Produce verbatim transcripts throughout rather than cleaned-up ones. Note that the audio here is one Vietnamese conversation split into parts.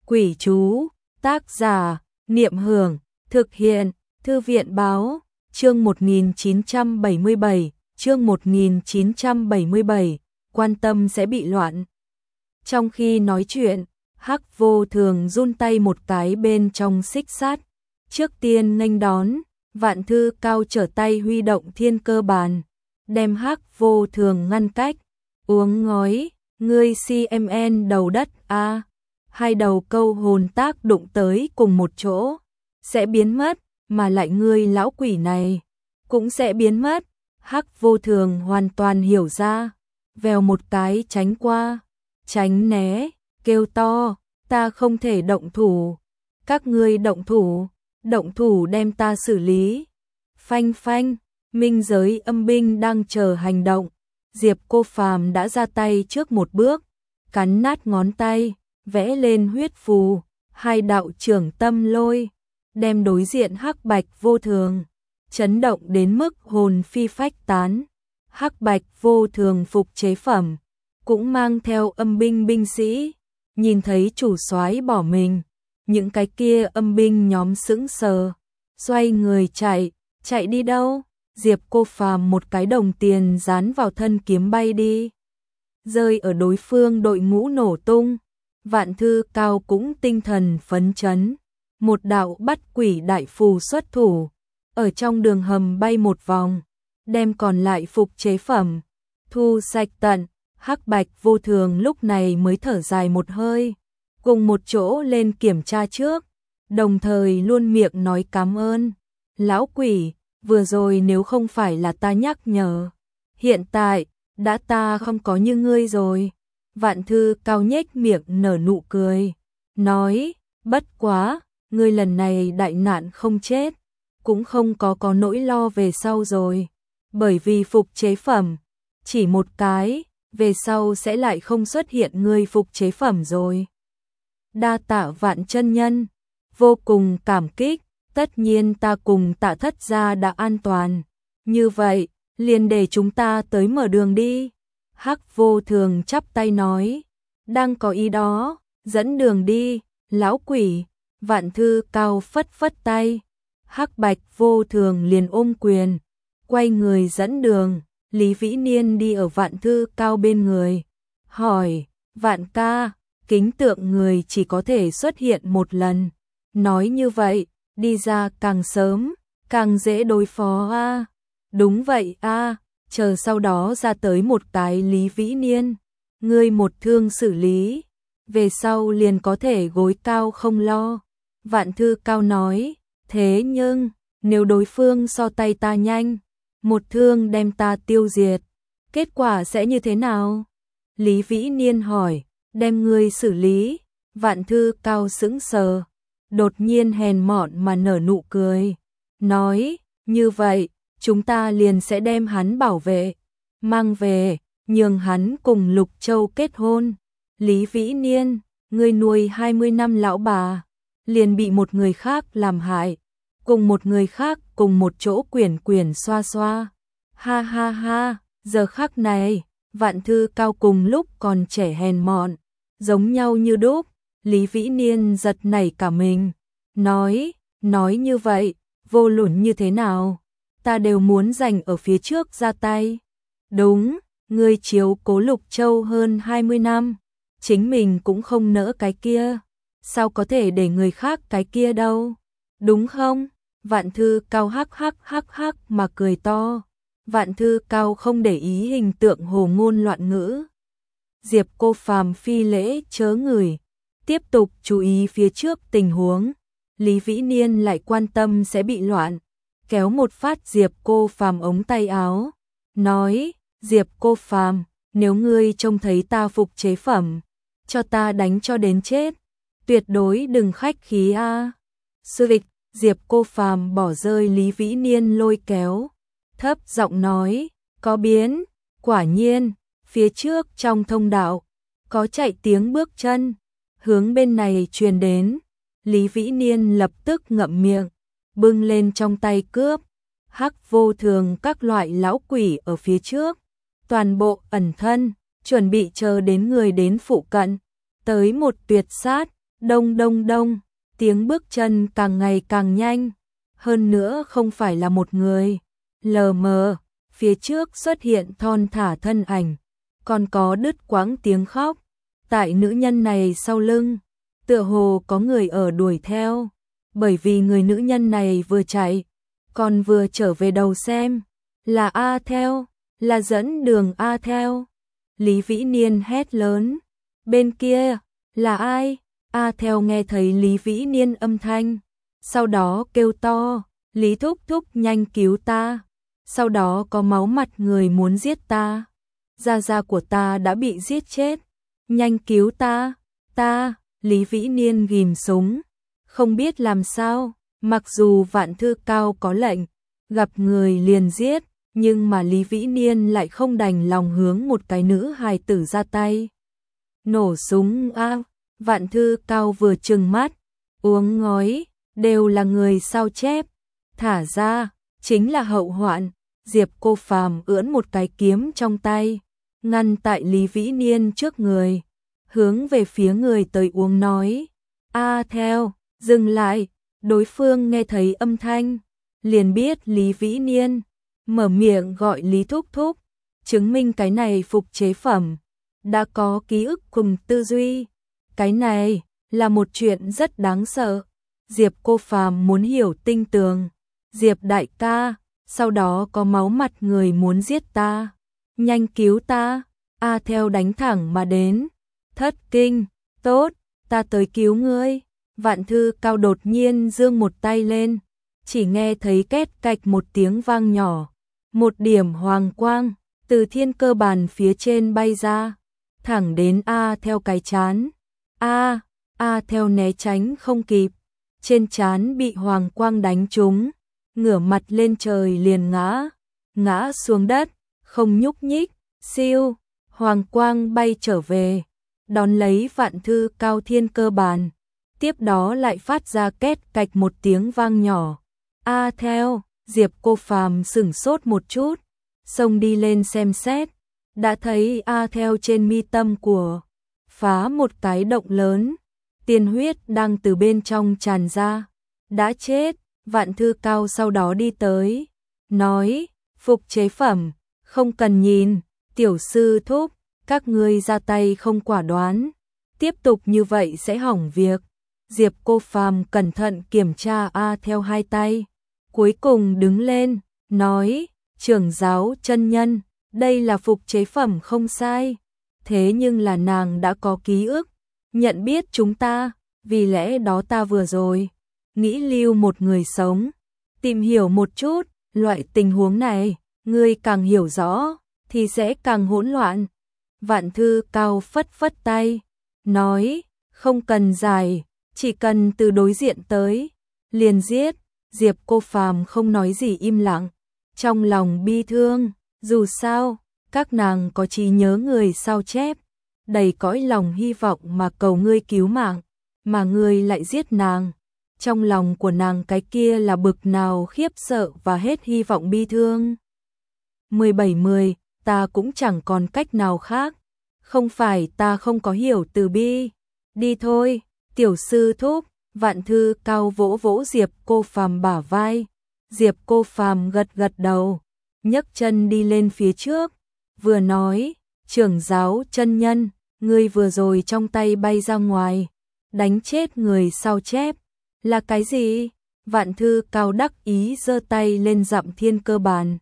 Quỷ chú, tác giả, Niệm Hưởng, thực hiện, Thư viện Báo, chương một nghìn chín trăm bảy mươi bảy, chương một nghìn chín trăm bảy mươi bảy, quan tâm sẽ bị loạn. Trong khi nói chuyện, Hắc Vô Thường run tay một cái bên trong xích sắt, trước tiên nghênh đón, Vạn Thư Cao trở tay huy động thiên cơ bàn, đem Hắc Vô Thường ngăn cách, uống ngói, ngươi xê em en đầu đất a. À. Hai đầu câu hồn tác đụng tới cùng một chỗ, sẽ biến mất, mà lại ngươi lão quỷ này cũng sẽ biến mất. Hắc Vô Thường hoàn toàn hiểu ra, vèo một cái tránh qua, tránh né, kêu to, ta không thể động thủ, các ngươi động thủ, động thủ đem ta xử lý. Phanh phanh, minh giới âm binh đang chờ hành động, Diệp Cô Phàm đã ra tay trước một bước, cắn nát ngón tay, vẽ lên huyết phù, hai đạo trưởng tâm lôi, đem đối diện Hắc Bạch Vô Thường chấn động đến mức hồn phi phách tán. Hắc Bạch Vô Thường phục chế phẩm cũng mang theo âm binh binh sĩ, nhìn thấy chủ soái bỏ mình, những cái kia âm binh nhóm sững sờ, xoay người chạy, chạy đi đâu? Diệp Cô Phàm một cái đồng tiền dán vào thân kiếm bay đi, rơi ở đối phương đội ngũ nổ tung. Vạn Thư Cao cũng tinh thần phấn chấn, một đạo bắt quỷ đại phù xuất thủ, ở trong đường hầm bay một vòng, đem còn lại phục chế phẩm thu sạch tận. Hắc Bạch Vô Thường lúc này mới thở dài một hơi, cùng một chỗ lên kiểm tra trước, đồng thời luôn miệng nói cảm ơn. Lão quỷ, vừa rồi nếu không phải là ta nhắc nhở, hiện tại đã ta không có như ngươi rồi. Vạn Thư Cao nhếch miệng nở nụ cười, nói, bất quá, ngươi lần này đại nạn không chết, cũng không có có nỗi lo về sau rồi, bởi vì phục chế phẩm, chỉ một cái, về sau sẽ lại không xuất hiện ngươi phục chế phẩm rồi. Đa tạ Vạn chân nhân, vô cùng cảm kích, tất nhiên ta cùng Tạ thất gia đã an toàn, như vậy, liền để chúng ta tới mở đường đi. Hắc Vô Thường chắp tay nói, đang có ý đó, dẫn đường đi, lão quỷ. Vạn Thư Cao phất phất tay, Hắc Bạch Vô Thường liền ôm quyền, quay người dẫn đường. Lý Vĩ Niên đi ở Vạn Thư Cao bên người, hỏi, Vạn ca, kính tượng người chỉ có thể xuất hiện một lần, nói như vậy, đi ra càng sớm, càng dễ đối phó a. À? Đúng vậy a. À. Chờ sau đó ra tới một cái Lý Vĩ Niên, ngươi một thương xử lý, về sau liền có thể gối cao không lo. Vạn Thư Cao nói, thế nhưng, nếu đối phương so tay ta nhanh, một thương đem ta tiêu diệt, kết quả sẽ như thế nào? Lý Vĩ Niên hỏi, đem ngươi xử lý. Vạn Thư Cao sững sờ, đột nhiên hèn mọn mà nở nụ cười, nói, như vậy, chúng ta liền sẽ đem hắn bảo vệ, mang về, nhường hắn cùng Lục Châu kết hôn. Lý Vĩ Niên, ngươi nuôi hai mươi năm lão bà, liền bị một người khác làm hại, cùng một người khác cùng một chỗ quyển quyển xoa xoa. Ha ha ha, giờ khắc này, Vạn Thư Cao cùng lúc còn trẻ hèn mọn, giống nhau như đúc. Lý Vĩ Niên giật nảy cả mình, nói, nói như vậy, vô luận như thế nào, ta đều muốn giành ở phía trước ra tay. Đúng, ngươi chiếu cố Lục Châu hơn hai mươi năm, chính mình cũng không nỡ cái kia, sao có thể để người khác cái kia đâu, đúng không? Vạn Thư Cao hắc hắc hắc hắc mà cười to. Vạn Thư Cao không để ý hình tượng hồ ngôn loạn ngữ. Diệp Cô Phàm phi lễ chớ ngửi, tiếp tục chú ý phía trước tình huống. Lý Vĩ Niên lại quan tâm sẽ bị loạn, kéo một phát Diệp Cô Phàm ống tay áo, nói, Diệp Cô Phàm, nếu ngươi trông thấy ta phục chế phẩm, cho ta đánh cho đến chết, tuyệt đối đừng khách khí a. À. Sư địch, Diệp Cô Phàm bỏ rơi Lý Vĩ Niên lôi kéo, thấp giọng nói, có biến. Quả nhiên, phía trước trong thông đạo, có chạy tiếng bước chân, hướng bên này truyền đến. Lý Vĩ Niên lập tức ngậm miệng, bưng lên trong tay cướp. Hắc Vô Thường các loại lão quỷ ở phía trước, toàn bộ ẩn thân, chuẩn bị chờ đến người đến phụ cận, tới một tuyệt sát. Đông đông đông, tiếng bước chân càng ngày càng nhanh, hơn nữa không phải là một người, lờ mờ, phía trước xuất hiện thon thả thân ảnh, còn có đứt quãng tiếng khóc, tại nữ nhân này sau lưng, tựa hồ có người ở đuổi theo, bởi vì người nữ nhân này vừa chạy, còn vừa trở về đầu xem, là A theo, là dẫn đường A theo. Lý Vĩ Niên hét lớn, bên kia, là ai? A theo nghe thấy Lý Vĩ Niên âm thanh, sau đó kêu to, Lý thúc thúc nhanh cứu ta, sau đó có máu mặt người muốn giết ta, gia gia của ta đã bị giết chết, nhanh cứu ta, ta, Lý Vĩ Niên ghim súng, không biết làm sao, mặc dù Vạn Thư Cao có lệnh, gặp người liền giết, nhưng mà Lý Vĩ Niên lại không đành lòng hướng một cái nữ hài tử ra tay. Nổ súng a, Vạn Thư Cao vừa trừng mắt, uống ngói, đều là người sao chép, thả ra, chính là hậu hoạn. Diệp Cô Phàm ưỡn một cái kiếm trong tay, ngăn tại Lý Vĩ Niên trước người, hướng về phía người tới uống nói, A theo, dừng lại, đối phương nghe thấy âm thanh, liền biết Lý Vĩ Niên, mở miệng gọi Lý thúc thúc, chứng minh cái này phục chế phẩm, đã có ký ức cùng tư duy, cái này là một chuyện rất đáng sợ. Diệp Cô Phàm muốn hiểu tinh tường, Diệp đại ca, sau đó có máu mặt người muốn giết ta, nhanh cứu ta, A theo đánh thẳng mà đến, thất kinh, tốt, ta tới cứu ngươi. Vạn Thư Cao đột nhiên giương một tay lên, chỉ nghe thấy két cạch một tiếng vang nhỏ, một điểm hoàng quang từ thiên cơ bàn phía trên bay ra, thẳng đến A theo cái chán. A, A theo né tránh không kịp, trên trán bị hoàng quang đánh trúng, ngửa mặt lên trời liền ngã, ngã xuống đất, không nhúc nhích, siêu, hoàng quang bay trở về, đón lấy Vạn Thư Cao thiên cơ bàn, tiếp đó lại phát ra két cạch một tiếng vang nhỏ. A theo, Diệp Cô Phàm sửng sốt một chút, xông đi lên xem xét, đã thấy A theo trên mi tâm của phá một cái động lớn, tiên huyết đang từ bên trong tràn ra, đã chết. Vạn Thư Cao sau đó đi tới, nói, phục chế phẩm, không cần nhìn, tiểu sư thúc, các ngươi ra tay không quả đoán, tiếp tục như vậy sẽ hỏng việc. Diệp Cô Phàm cẩn thận kiểm tra A theo hai tay, cuối cùng đứng lên, nói, trưởng giáo chân nhân, đây là phục chế phẩm không sai, thế nhưng là nàng đã có ký ức, nhận biết chúng ta, vì lẽ đó ta vừa rồi nghĩ lưu một người sống, tìm hiểu một chút, loại tình huống này, ngươi càng hiểu rõ, thì sẽ càng hỗn loạn. Vạn Thư Cao phất phất tay, nói, không cần giải, chỉ cần từ đối diện tới, liền giết. Diệp Cô Phàm không nói gì im lặng, trong lòng bi thương, dù sao, các nàng có trí nhớ người sao chép, đầy cõi lòng hy vọng mà cầu ngươi cứu mạng, mà ngươi lại giết nàng. Trong lòng của nàng cái kia là bực nào khiếp sợ và hết hy vọng bi thương. mười bảy mười, ta cũng chẳng còn cách nào khác, không phải ta không có hiểu từ bi, đi thôi, tiểu sư thúc. Vạn Thư Cao vỗ vỗ Diệp Cô Phàm bả vai, Diệp Cô Phàm gật gật đầu, nhấc chân đi lên phía trước, vừa nói, trưởng giáo chân nhân, ngươi vừa rồi trong tay bay ra ngoài, đánh chết người sao chép, là cái gì? Vạn Thư Cao đắc ý giơ tay lên dặm thiên cơ bàn,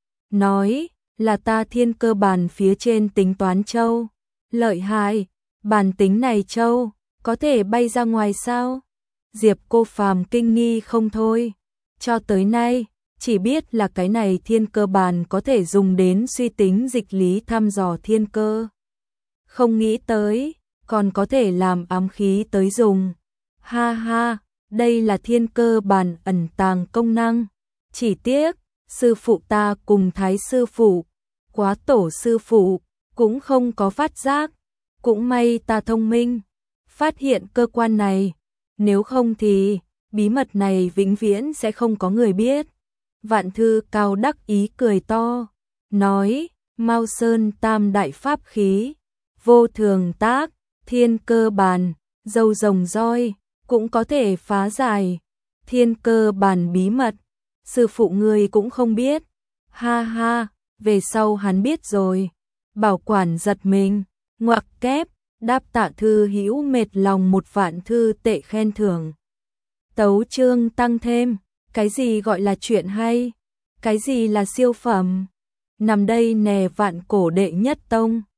nói, là ta thiên cơ bàn phía trên tính toán châu, lợi hại, bàn tính này châu, có thể bay ra ngoài sao? Diệp Cô Phàm kinh nghi không thôi, cho tới nay, chỉ biết là cái này thiên cơ bàn có thể dùng đến suy tính dịch lý thăm dò thiên cơ. Không nghĩ tới, còn có thể làm ám khí tới dùng. Ha ha, đây là thiên cơ bàn ẩn tàng công năng. Chỉ tiếc, sư phụ ta cùng thái sư phụ, quá tổ sư phụ, cũng không có phát giác. Cũng may ta thông minh, phát hiện cơ quan này. Nếu không thì, bí mật này vĩnh viễn sẽ không có người biết. Vạn Thư Cao đắc ý cười to, nói, Mao Sơn tam đại pháp khí, vô thường tác, thiên cơ bàn, dâu rồng roi, cũng có thể phá giải. Thiên cơ bản bí mật, sư phụ ngươi cũng không biết. Ha ha, về sau hắn biết rồi. Bảo quản giật mình, ngoặc kép, đáp Tạ thư hữu mệt lòng một vạn thư tệ khen thưởng. Tấu chương tăng thêm, cái gì gọi là chuyện hay? Cái gì là siêu phẩm? Nằm đây nè vạn cổ đệ nhất tông.